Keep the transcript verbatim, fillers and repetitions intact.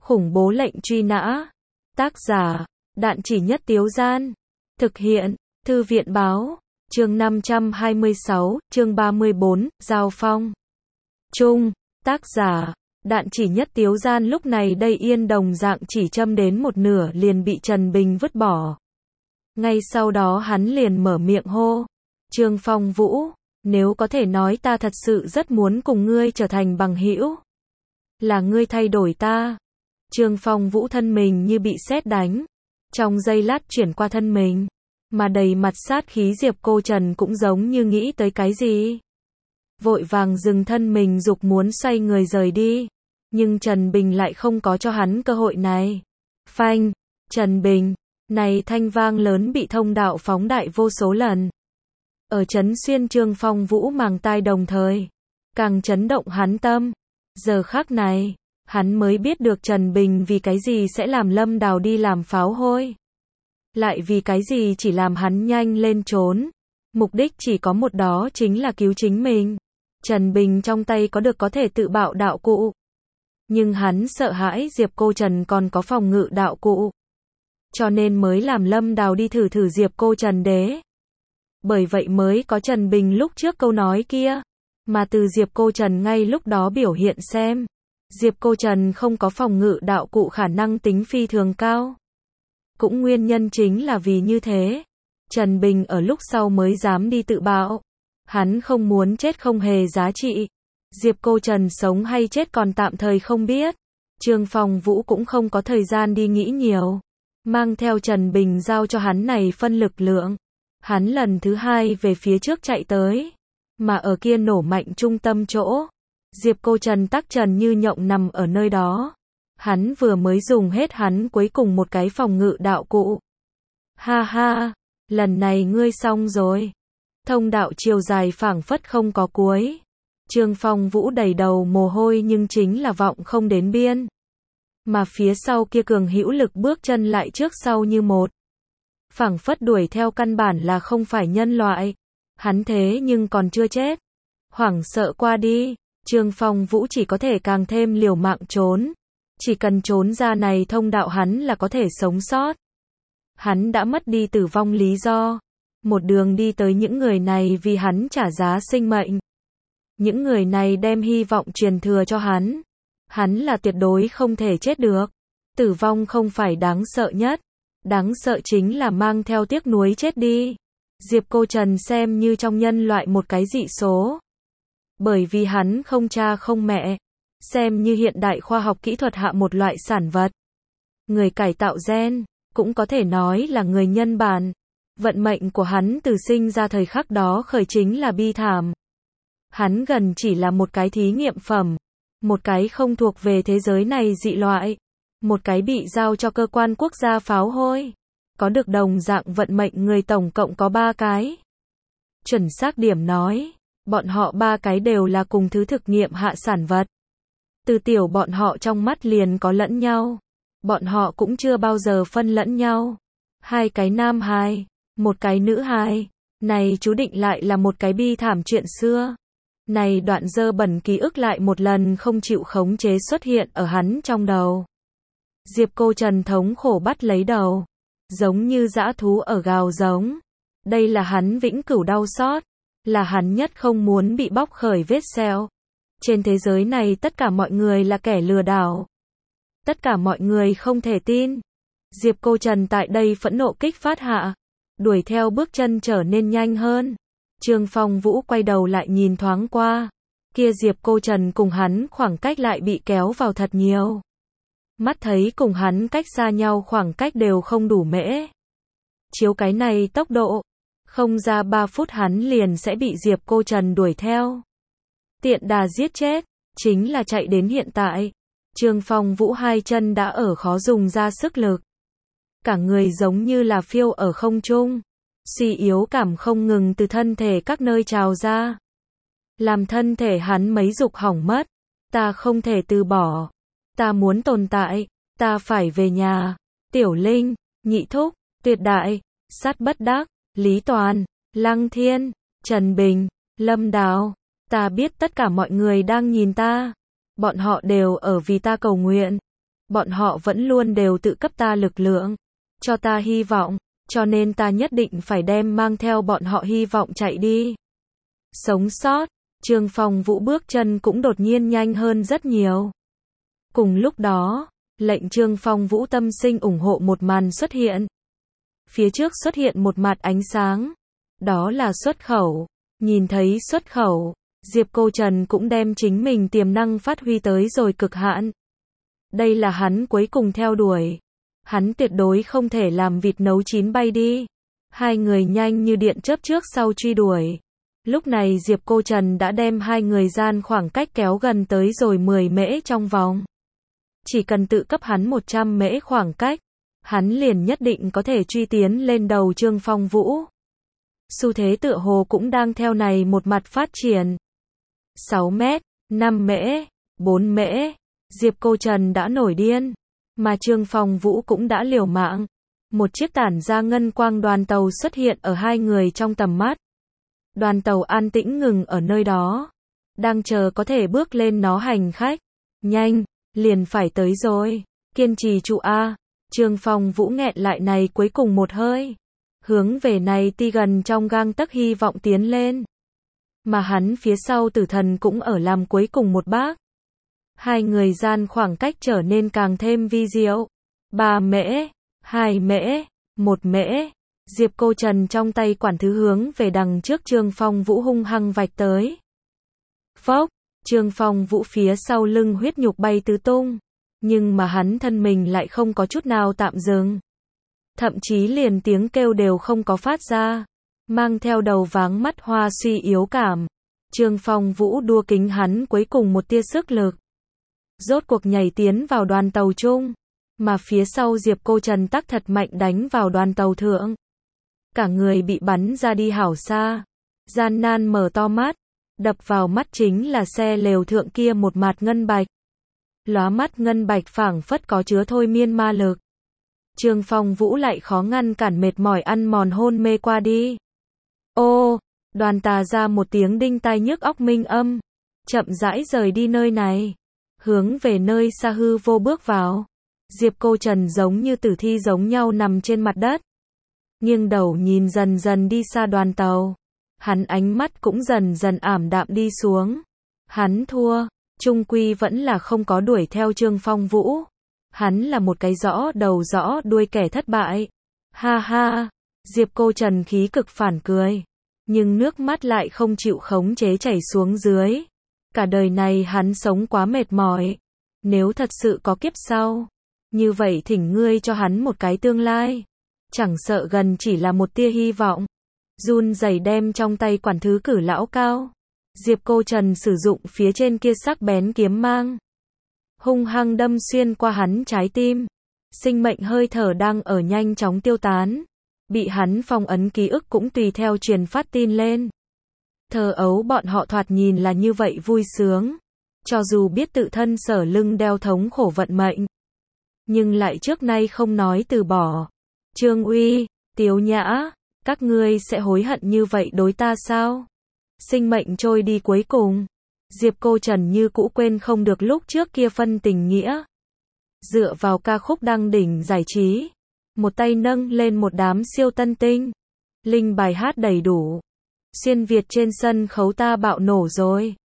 Khủng bố lệnh truy nã. Tác giả, Đạn Chỉ Nhất Tiếu Gian. Thực hiện, Thư viện Báo. Chương năm trăm hai mươi sáu, chương ba mươi bốn, Giao phong. Chung, tác giả, Đạn Chỉ Nhất Tiếu Gian. Lúc này đây Yên đồng dạng chỉ châm đến một nửa liền bị Trần Bình vứt bỏ. Ngay sau đó hắn liền mở miệng hô. Trương Phong Vũ, nếu có thể nói ta thật sự rất muốn cùng ngươi trở thành bằng hữu. Là ngươi thay đổi ta. Trương Phong Vũ thân mình như bị sét đánh. Trong giây lát chuyển qua thân mình. Mà đầy mặt sát khí Diệp Cô Trần cũng giống như nghĩ tới cái gì. Vội vàng dừng thân mình dục muốn xoay người rời đi. Nhưng Trần Bình lại không có cho hắn cơ hội này. Phanh, Trần Bình, này thanh vang lớn bị thông đạo phóng đại vô số lần. Ở chấn xuyên Trương Phong Vũ màng tai đồng thời. Càng chấn động hắn tâm. Giờ khắc này, hắn mới biết được Trần Bình vì cái gì sẽ làm Lâm Đào đi làm pháo hôi. Lại vì cái gì chỉ làm hắn nhanh lên trốn. Mục đích chỉ có một, đó chính là cứu chính mình. Trần Bình trong tay có được có thể tự bạo đạo cụ. Nhưng hắn sợ hãi Diệp Cô Trần còn có phòng ngự đạo cụ. Cho nên mới làm Lâm Đào đi thử thử Diệp Cô Trần đế. Bởi vậy mới có Trần Bình lúc trước câu nói kia. Mà từ Diệp Cô Trần ngay lúc đó biểu hiện xem. Diệp Cô Trần không có phòng ngự đạo cụ khả năng tính phi thường cao. Cũng nguyên nhân chính là vì như thế. Trần Bình ở lúc sau mới dám đi tự bạo. Hắn không muốn chết không hề giá trị. Diệp Cô Trần sống hay chết còn tạm thời không biết. Trương Phong Vũ cũng không có thời gian đi nghĩ nhiều. Mang theo Trần Bình giao cho hắn này phân lực lượng. Hắn lần thứ hai về phía trước chạy tới. Mà ở kia nổ mạnh trung tâm chỗ. Diệp Cô Trần tắc trần như nhộng nằm ở nơi đó. Hắn vừa mới dùng hết hắn cuối cùng một cái phòng ngự đạo cụ. Ha ha, lần này ngươi xong rồi. Thông đạo chiều dài phảng phất không có cuối. Trương Phong Vũ đầy đầu mồ hôi nhưng chính là vọng không đến biên. Mà phía sau kia cường hữu lực bước chân lại trước sau như một. Phảng phất đuổi theo căn bản là không phải nhân loại. Hắn thế nhưng còn chưa chết. Hoảng sợ qua đi, Trương Phong Vũ chỉ có thể càng thêm liều mạng trốn. Chỉ cần trốn ra này thông đạo hắn là có thể sống sót. Hắn đã mất đi tử vong lý do. Một đường đi tới những người này vì hắn trả giá sinh mệnh. Những người này đem hy vọng truyền thừa cho hắn. Hắn là tuyệt đối không thể chết được. Tử vong không phải đáng sợ nhất. Đáng sợ chính là mang theo tiếc nuối chết đi. Diệp Cô Trần xem như trong nhân loại một cái dị số. Bởi vì hắn không cha không mẹ. Xem như hiện đại khoa học kỹ thuật hạ một loại sản vật. Người cải tạo gen, cũng có thể nói là người nhân bản. Vận mệnh của hắn từ sinh ra thời khắc đó khởi chính là bi thảm. Hắn gần chỉ là một cái thí nghiệm phẩm. Một cái không thuộc về thế giới này dị loại. Một cái bị giao cho cơ quan quốc gia pháo hôi. Có được đồng dạng vận mệnh người tổng cộng có ba cái. Chuẩn xác điểm nói, bọn họ ba cái đều là cùng thứ thực nghiệm hạ sản vật. Từ tiểu bọn họ trong mắt liền có lẫn nhau. Bọn họ cũng chưa bao giờ phân lẫn nhau. Hai cái nam hài, một cái nữ hài. Này chú định lại là một cái bi thảm chuyện xưa. Này đoạn dơ bẩn ký ức lại một lần không chịu khống chế xuất hiện ở hắn trong đầu. Diệp Cô Trần thống khổ bắt lấy đầu. Giống như dã thú ở gào giống. Đây là hắn vĩnh cửu đau xót. Là hắn nhất không muốn bị bóc khởi vết sẹo. Trên thế giới này tất cả mọi người là kẻ lừa đảo. Tất cả mọi người không thể tin. Diệp Cô Trần tại đây phẫn nộ kích phát hạ. Đuổi theo bước chân trở nên nhanh hơn. Trương Phong Vũ quay đầu lại nhìn thoáng qua. Kia Diệp Cô Trần cùng hắn khoảng cách lại bị kéo vào thật nhiều. Mắt thấy cùng hắn cách xa nhau khoảng cách đều không đủ mễ. Chiếu cái này tốc độ. Không ra ba phút hắn liền sẽ bị Diệp Cô Trần đuổi theo. Tiện đà giết chết. Chính là chạy đến hiện tại. Trương Phong Vũ hai chân đã ở khó dùng ra sức lực. Cả người giống như là phiêu ở không trung. Suy yếu cảm không ngừng từ thân thể các nơi trào ra. Làm thân thể hắn mấy dục hỏng mất. Ta không thể từ bỏ. Ta muốn tồn tại. Ta phải về nhà. Tiểu Linh, Nhị Thúc, Tuyệt Đại, Sát Bất Đắc, Lý Toàn, Lăng Thiên, Trần Bình, Lâm Đào. Ta biết tất cả mọi người đang nhìn ta. Bọn họ đều ở vì ta cầu nguyện. bọn họ vẫn luôn đều tự cấp ta lực lượng, cho ta hy vọng, cho nên ta nhất định phải đem mang theo bọn họ hy vọng chạy đi. Sống sót, Trương Phong Vũ bước chân cũng đột nhiên nhanh hơn rất nhiều. Cùng lúc đó, lệnh Trương Phong Vũ tâm sinh ủng hộ một màn xuất hiện. Phía trước xuất hiện một mặt ánh sáng, đó là xuất khẩu. Nhìn thấy xuất khẩu, Diệp Cô Trần cũng đem chính mình tiềm năng phát huy tới rồi cực hạn. Đây là hắn cuối cùng theo đuổi. Hắn tuyệt đối không thể làm vịt nấu chín bay đi. Hai người nhanh như điện chớp trước sau truy đuổi. Lúc này Diệp Cô Trần đã đem hai người gian khoảng cách kéo gần tới rồi mười mễ trong vòng. Chỉ cần tự cấp hắn một trăm mễ khoảng cách, hắn liền nhất định có thể truy tiến lên đầu Trương Phong Vũ. Xu thế tựa hồ cũng đang theo này một mặt phát triển. sáu mét, năm mễ, bốn mễ, Diệp Cô Trần đã nổi điên, mà Trương Phong Vũ cũng đã liều mạng. Một chiếc tản ra ngân quang đoàn tàu xuất hiện ở hai người trong tầm mắt. Đoàn tàu an tĩnh ngừng ở nơi đó, đang chờ có thể bước lên nó hành khách. Nhanh, liền phải tới rồi, kiên trì trụ a. Trương Phong Vũ nghẹn lại này cuối cùng một hơi, hướng về này ti gần trong gang tấc hy vọng tiến lên. Mà hắn phía sau Tử Thần cũng ở làm cuối cùng một bác. Hai người gian khoảng cách trở nên càng thêm vi diệu. Ba mễ, hai mễ, một mễ. Diệp Cô Trần trong tay quản thứ hướng về đằng trước Trương Phong Vũ hung hăng vạch tới. Phốc, Trương Phong Vũ phía sau lưng huyết nhục bay tứ tung, nhưng mà hắn thân mình lại không có chút nào tạm dừng. Thậm chí liền tiếng kêu đều không có phát ra, mang theo đầu váng mắt hoa suy yếu cảm. Trương Phong Vũ đua kính hắn cuối cùng một tia sức lực, rốt cuộc nhảy tiến vào đoàn tàu chung, mà phía sau Diệp Cô Trần tắc thật mạnh đánh vào đoàn tàu thượng. Cả người bị bắn ra đi hảo xa, gian nan mở to mắt, đập vào mắt chính là xe lều thượng kia một mạt ngân bạch. Lóa mắt ngân bạch phảng phất có chứa thôi miên ma lực. Trương Phong Vũ lại khó ngăn cản mệt mỏi ăn mòn hôn mê qua đi. Ô, đoàn tà ra một tiếng đinh tai nhức óc minh âm, chậm rãi rời đi nơi này, hướng về nơi xa hư vô bước vào. Diệp Cô Trần giống như tử thi giống nhau nằm trên mặt đất, nghiêng đầu nhìn dần dần đi xa đoàn tàu. Hắn ánh mắt cũng dần dần ảm đạm đi xuống. Hắn thua, chung quy vẫn là không có đuổi theo Trương Phong Vũ. Hắn là một cái rõ đầu rõ đuôi kẻ thất bại. Ha ha, Diệp Cô Trần khí cực phản cười, nhưng nước mắt lại không chịu khống chế chảy xuống dưới. Cả đời này hắn sống quá mệt mỏi. Nếu thật sự có kiếp sau, như vậy thỉnh ngươi cho hắn một cái tương lai. Chẳng sợ gần chỉ là một tia hy vọng. Run rẩy đem trong tay quản thứ cử lão cao. Diệp Cô Trần sử dụng phía trên kia sắc bén kiếm mang, hung hăng đâm xuyên qua hắn trái tim. Sinh mệnh hơi thở đang ở nhanh chóng tiêu tán, bị hắn phong ấn ký ức cũng tùy theo truyền phát tin lên. Thơ ấu bọn họ thoạt nhìn là như vậy vui sướng, cho dù biết tự thân sở lưng đeo thống khổ vận mệnh, nhưng lại trước nay không nói từ bỏ. Trương Uy, Tiếu Nhã, các ngươi sẽ hối hận như vậy đối ta sao? Sinh mệnh trôi đi cuối cùng, Diệp Cô Trần như cũ quên không được lúc trước kia phân tình nghĩa. Dựa vào ca khúc đăng đỉnh giải trí, một tay nâng lên một đám siêu tân tinh, linh bài hát đầy đủ. Xuyên Việt trên sân khấu ta bạo nổ rồi.